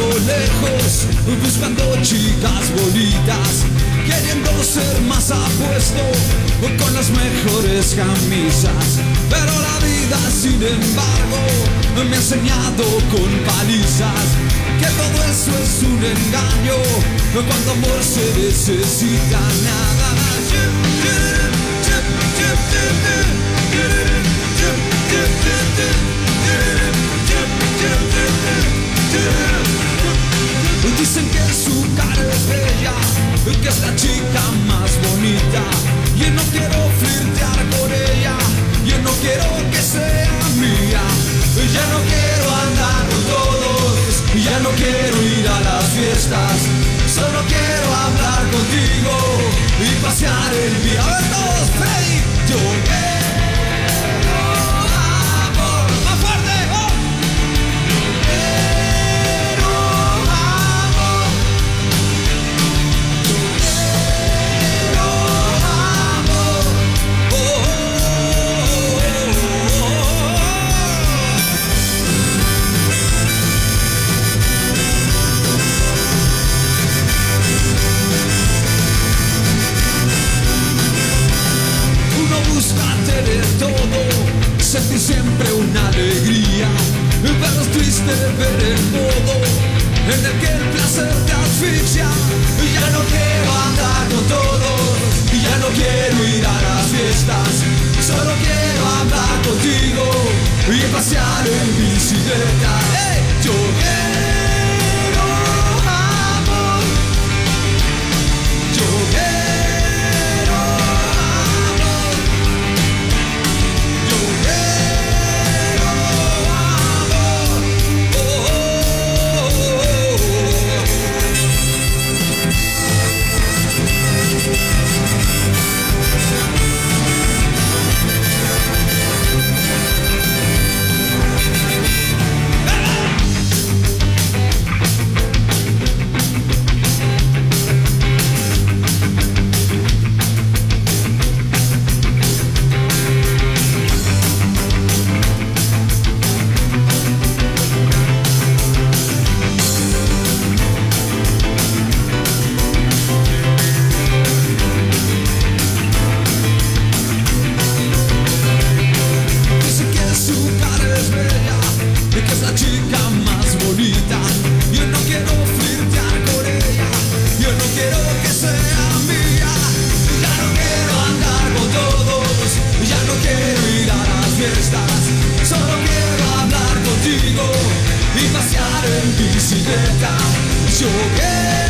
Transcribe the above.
lejos, buscando chicas bonitas, queriendo ser más apuesto con las mejores camisas. Pero la vida, sin embargo, me ha enseñado con palizas que todo eso es un engaño, cuando amor se necesita nada más. Dicen que su cara es bella, que es la chica más bonita, y no quiero flirtear con ella, y no quiero que sea mía. Ya no quiero andar con todos, ya no quiero ir a las fiestas, solo quiero hablar contigo y pasear el día. A ver todos, Freddy, yo quiero amor. Más fuerte, oh. Yo quiero amor. Yo quiero amor. Oh, oh, oh, oh, oh. Uno busca tener todo, sentir siempre una alegría, pero es triste ver el modo en el que el placer te asfixia. Ya no quiero andar con todos, ya no quiero ir a las fiestas, solo quiero hablar contigo y pasear en bicicleta. ¡Hey! Yo quiero amor, yo quiero amor, yo quiero amor. Oh, oh, oh, Dice que su cara es bella, que es la chica más bonita. Yo no quiero flirtear con ella, yo no quiero que sea mía. Ya no quiero andar con todos, ya no quiero ir a las fiestas, solo quiero hablar contigo y pasear en bicicleta. Yo quiero